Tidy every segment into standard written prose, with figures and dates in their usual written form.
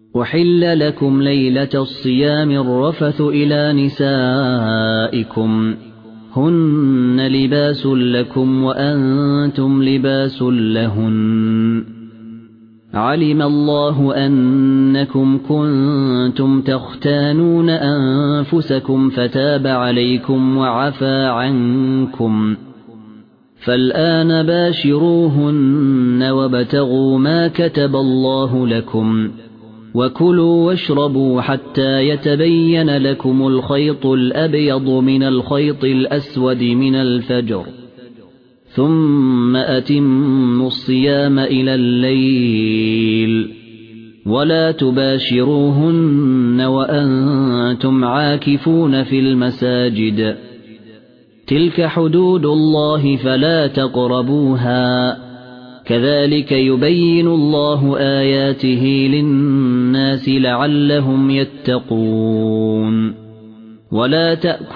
أحل لكم ليلة الصيام الرفث إلى نسائكم هن لباس لكم وأنتم لباس لهن علم الله أنكم كنتم تختانون أنفسكم فتاب عليكم وعفى عنكم فالآن باشروهن وابتغوا ما كتب الله لكم وكلوا واشربوا حتى يتبين لكم الخيط الأبيض من الخيط الأسود من الفجر ثم أتموا الصيام إلى الليل ولا تباشروهن وأنتم عاكفون في المساجد تلك حدود الله فلا تقربوها كذلك يبين الله آياته للناس لعلهم يتقون ولا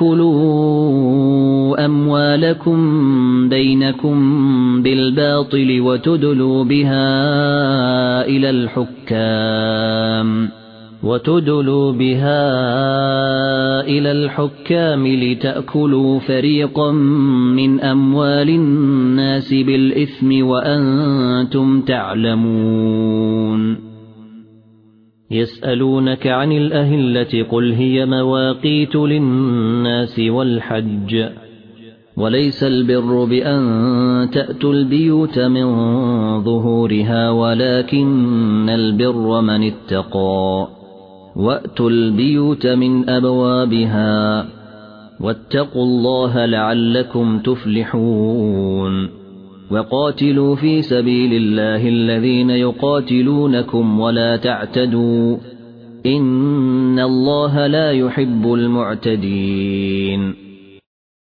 تأكلوا أموالكم بينكم بالباطل وتدلوا بها إلى الحكام لتأكلوا فريقا من أموال الناس بالإثم وأنتم تعلمون يسألونك عن الأهلة قل هي مواقيت للناس والحج وليس البر بأن تأتوا البيوت من ظهورها ولكن البر من اتقى وأتوا البيوت من أبوابها واتقوا الله لعلكم تفلحون وقاتلوا في سبيل الله الذين يقاتلونكم ولا تعتدوا إن الله لا يحب المعتدين